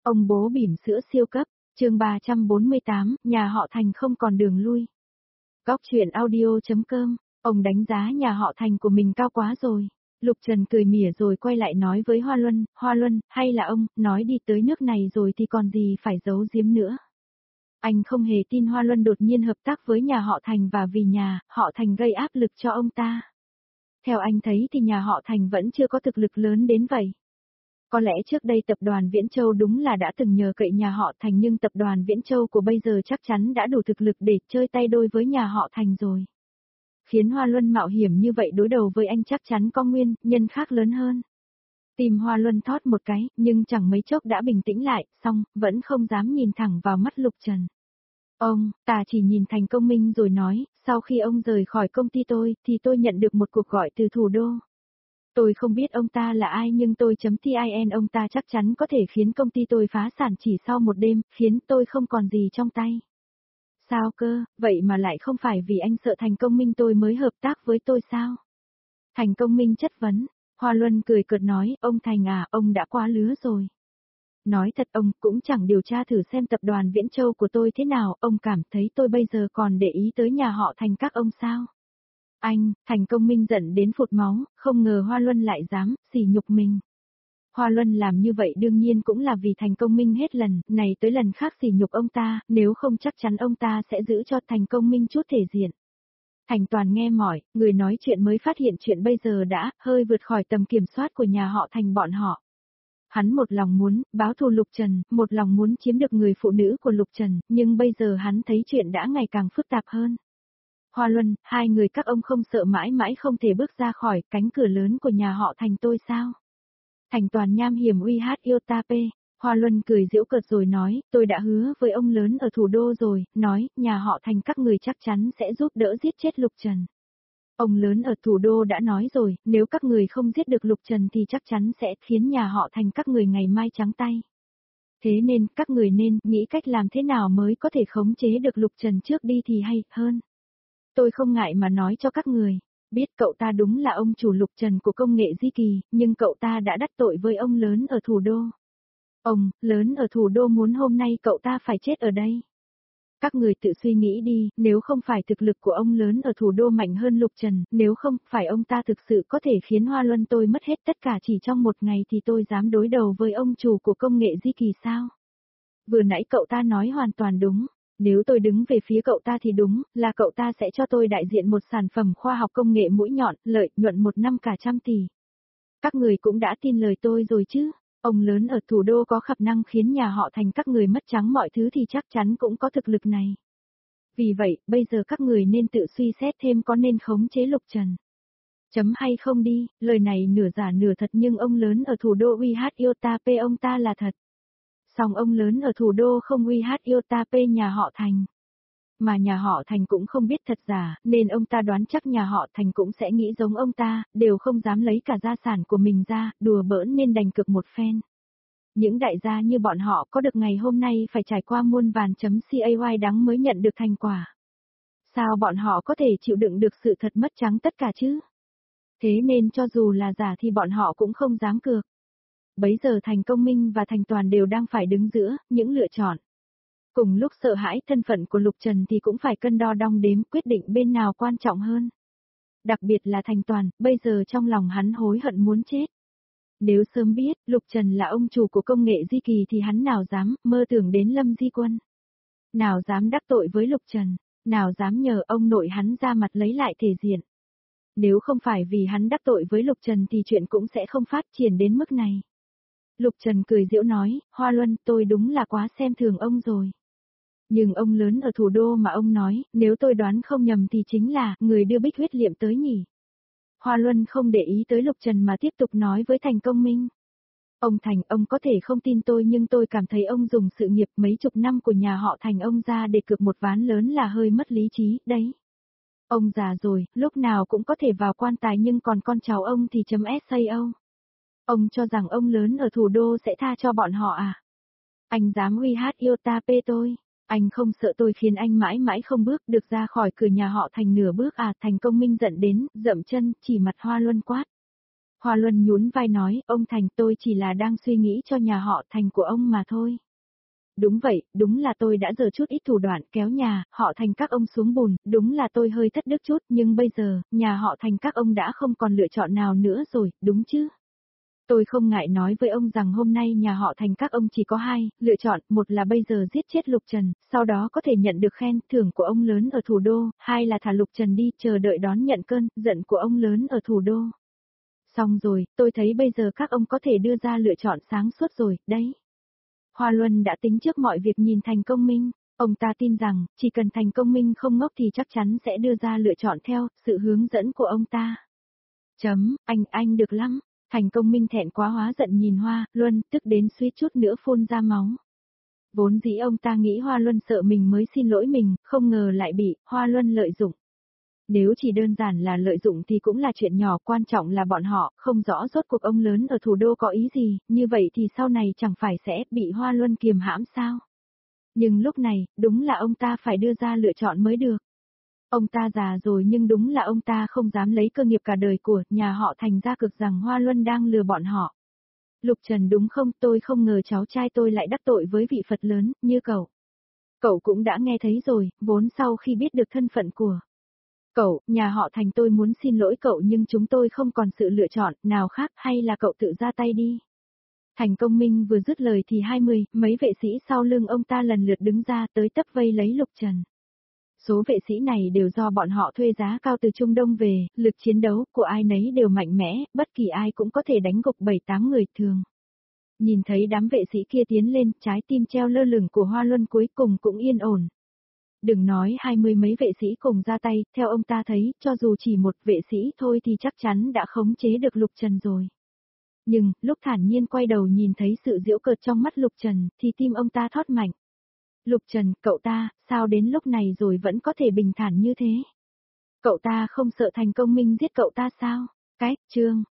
Ông bố bỉm sữa siêu cấp, chương 348, nhà họ Thành không còn đường lui. Góc chuyện audio.com, ông đánh giá nhà họ Thành của mình cao quá rồi. Lục Trần cười mỉa rồi quay lại nói với Hoa Luân, hay là ông, nói đi tới nước này rồi thì còn gì phải giấu giếm nữa. Anh không hề tin Hoa Luân đột nhiên hợp tác với nhà họ Thành và vì nhà họ Thành gây áp lực cho ông ta. Theo anh thấy thì nhà họ Thành vẫn chưa có thực lực lớn đến vậy. Có lẽ trước đây tập đoàn Viễn Châu đúng là đã từng nhờ cậy nhà họ Thành nhưng tập đoàn Viễn Châu của bây giờ chắc chắn đã đủ thực lực để chơi tay đôi với nhà họ Thành rồi. Khiến Hoa Luân mạo hiểm như vậy đối đầu với anh chắc chắn có nguyên nhân khác lớn hơn. Tim Hoa Luân thót một cái, nhưng chẳng mấy chốc đã bình tĩnh lại, xong, vẫn không dám nhìn thẳng vào mắt Lục Trần. Ông, ta chỉ nhìn Thành Công Minh rồi nói, sau khi ông rời khỏi công ty tôi, thì tôi nhận được một cuộc gọi từ thủ đô. Tôi không biết ông ta là ai nhưng tôi.tin ông ta chắc chắn có thể khiến công ty tôi phá sản chỉ sau một đêm, khiến tôi không còn gì trong tay. Sao cơ, vậy mà lại không phải vì anh sợ Thành Công Minh tôi mới hợp tác với tôi sao? Thành Công Minh chất vấn, Hoa Luân cười cợt nói, ông Thành à, ông đã quá lứa rồi. Nói thật ông cũng chẳng điều tra thử xem tập đoàn Viễn Châu của tôi thế nào, ông cảm thấy tôi bây giờ còn để ý tới nhà họ Thành các ông sao? Anh, Thành Công Minh giận đến phụt máu, không ngờ Hoa Luân lại dám, sỉ nhục mình. Hoa Luân làm như vậy đương nhiên cũng là vì Thành Công Minh hết lần, này tới lần khác sỉ nhục ông ta, nếu không chắc chắn ông ta sẽ giữ cho Thành Công Minh chút thể diện. Thành Toàn nghe mỏi, người nói chuyện mới phát hiện chuyện bây giờ đã, hơi vượt khỏi tầm kiểm soát của nhà họ Thành bọn họ. Hắn một lòng muốn, báo thù Lục Trần, một lòng muốn chiếm được người phụ nữ của Lục Trần, nhưng bây giờ hắn thấy chuyện đã ngày càng phức tạp hơn. Hoa Luân, hai người các ông không sợ mãi mãi không thể bước ra khỏi cánh cửa lớn của nhà họ Thành tôi sao? Thành Toàn nham hiểm uy hát yêu ta p. Hoa Luân cười giễu cợt rồi nói, tôi đã hứa với ông lớn ở thủ đô rồi, nói, nhà họ Thành các người chắc chắn sẽ giúp đỡ giết chết Lục Trần. Ông lớn ở thủ đô đã nói rồi, nếu các người không giết được Lục Trần thì chắc chắn sẽ khiến nhà họ Thành các người ngày mai trắng tay. Thế nên, các người nên nghĩ cách làm thế nào mới có thể khống chế được Lục Trần trước đi thì hay hơn. Tôi không ngại mà nói cho các người, biết cậu ta đúng là ông chủ Lục Trần của công nghệ Di Kỳ, nhưng cậu ta đã đắc tội với ông lớn ở thủ đô. Ông, lớn ở thủ đô muốn hôm nay cậu ta phải chết ở đây. Các người tự suy nghĩ đi, nếu không phải thực lực của ông lớn ở thủ đô mạnh hơn Lục Trần, nếu không phải ông ta thực sự có thể khiến Hoa Luân tôi mất hết tất cả chỉ trong một ngày thì tôi dám đối đầu với ông chủ của công nghệ Di Kỳ sao? Vừa nãy cậu ta nói hoàn toàn đúng. Nếu tôi đứng về phía cậu ta thì đúng, là cậu ta sẽ cho tôi đại diện một sản phẩm khoa học công nghệ mũi nhọn, lợi nhuận một năm cả 100 tỷ. Các người cũng đã tin lời tôi rồi chứ, ông lớn ở thủ đô có khả năng khiến nhà họ Thành các người mất trắng mọi thứ thì chắc chắn cũng có thực lực này. Vì vậy, bây giờ các người nên tự suy xét thêm có nên khống chế Lục Trần. Chấm hay không đi, lời này nửa giả nửa thật nhưng ông lớn ở thủ đô uy hát yêu ta p ông ta là thật. Song ông lớn ở thủ đô không uy hát yêu ta p nhà họ Thành. Mà nhà họ Thành cũng không biết thật giả, nên ông ta đoán chắc nhà họ Thành cũng sẽ nghĩ giống ông ta, đều không dám lấy cả gia sản của mình ra, đùa bỡn nên đành cực một phen. Những đại gia như bọn họ có được ngày hôm nay phải trải qua muôn vàn.cay đắng mới nhận được thành quả. Sao bọn họ có thể chịu đựng được sự thật mất trắng tất cả chứ? Thế nên cho dù là giả thì bọn họ cũng không dám cược. Bấy giờ Thành Công Minh và Thành Toàn đều đang phải đứng giữa những lựa chọn. Cùng lúc sợ hãi thân phận của Lục Trần thì cũng phải cân đo đong đếm quyết định bên nào quan trọng hơn. Đặc biệt là Thành Toàn, bây giờ trong lòng hắn hối hận muốn chết. Nếu sớm biết Lục Trần là ông chủ của công nghệ Di Kỳ thì hắn nào dám mơ tưởng đến Lâm Di Quân. Nào dám đắc tội với Lục Trần, nào dám nhờ ông nội hắn ra mặt lấy lại thể diện. Nếu không phải vì hắn đắc tội với Lục Trần thì chuyện cũng sẽ không phát triển đến mức này. Lục Trần cười giễu nói, Hoa Luân tôi đúng là quá xem thường ông rồi. Nhưng ông lớn ở thủ đô mà ông nói, nếu tôi đoán không nhầm thì chính là người đưa Bích Huyết Liệm tới nhỉ. Hoa Luân không để ý tới Lục Trần mà tiếp tục nói với Thành Công Minh. Ông Thành, ông có thể không tin tôi nhưng tôi cảm thấy ông dùng sự nghiệp mấy chục năm của nhà họ Thành ông ra để cược một ván lớn là hơi mất lý trí, đấy. Ông già rồi, lúc nào cũng có thể vào quan tài nhưng còn con cháu ông thì .sao. Ông cho rằng ông lớn ở thủ đô sẽ tha cho bọn họ à? Anh dám uy hát yêu ta p tôi, anh không sợ tôi khiến anh mãi mãi không bước được ra khỏi cửa nhà họ Thành nửa bước à? Thành Công Minh giận đến, dậm chân, chỉ mặt Hoa Luân quát. Hoa Luân nhún vai nói, ông Thành tôi chỉ là đang suy nghĩ cho nhà họ Thành của ông mà thôi. Đúng vậy, đúng là tôi đã giở chút ít thủ đoạn kéo nhà, họ Thành các ông xuống bùn, đúng là tôi hơi thất đức chút, nhưng bây giờ, nhà họ Thành các ông đã không còn lựa chọn nào nữa rồi, đúng chứ? Tôi không ngại nói với ông rằng hôm nay nhà họ Thành các ông chỉ có hai lựa chọn, một là bây giờ giết chết Lục Trần, sau đó có thể nhận được khen thưởng của ông lớn ở thủ đô, hai là thả Lục Trần đi, chờ đợi đón nhận cơn giận của ông lớn ở thủ đô. Xong rồi, tôi thấy bây giờ các ông có thể đưa ra lựa chọn sáng suốt rồi, đấy. Hoa Luân đã tính trước mọi việc nhìn Thành Công Minh, ông ta tin rằng, chỉ cần Thành Công Minh không ngốc thì chắc chắn sẽ đưa ra lựa chọn theo sự hướng dẫn của ông ta. Anh được lắm. Thành Công Minh thẹn quá hóa giận nhìn Hoa Luân, tức đến suýt chút nữa phun ra máu. Vốn dĩ ông ta nghĩ Hoa Luân sợ mình mới xin lỗi mình, không ngờ lại bị Hoa Luân lợi dụng. Nếu chỉ đơn giản là lợi dụng thì cũng là chuyện nhỏ, quan trọng là bọn họ không rõ rốt cuộc ông lớn ở thủ đô có ý gì, như vậy thì sau này chẳng phải sẽ bị Hoa Luân kiềm hãm sao? Nhưng lúc này, đúng là ông ta phải đưa ra lựa chọn mới được. Ông ta già rồi nhưng đúng là ông ta không dám lấy cơ nghiệp cả đời của nhà họ Thành ra cực rằng Hoa Luân đang lừa bọn họ. Lục Trần đúng không, tôi không ngờ cháu trai tôi lại đắc tội với vị Phật lớn, như cậu. Cậu cũng đã nghe thấy rồi, vốn sau khi biết được thân phận của cậu, nhà họ Thành tôi muốn xin lỗi cậu nhưng chúng tôi không còn sự lựa chọn nào khác, hay là cậu tự ra tay đi. Thành Công Minh vừa dứt lời thì 20 mấy vệ sĩ sau lưng ông ta lần lượt đứng ra tới tấp vây lấy Lục Trần. Số vệ sĩ này đều do bọn họ thuê giá cao từ Trung Đông về, lực chiến đấu của ai nấy đều mạnh mẽ, bất kỳ ai cũng có thể đánh gục 7-8 người thường. Nhìn thấy đám vệ sĩ kia tiến lên, trái tim treo lơ lửng của Hoa Luân cuối cùng cũng yên ổn. Đừng nói 20 mấy vệ sĩ cùng ra tay, theo ông ta thấy, cho dù chỉ một vệ sĩ thôi thì chắc chắn đã khống chế được Lục Trần rồi. Nhưng, lúc thản nhiên quay đầu nhìn thấy sự giễu cợt trong mắt Lục Trần, thì tim ông ta thót mạnh. Lục Trần, cậu ta, sao đến lúc này rồi vẫn có thể bình thản như thế? Cậu ta không sợ Thành Công Minh giết cậu ta sao? Chương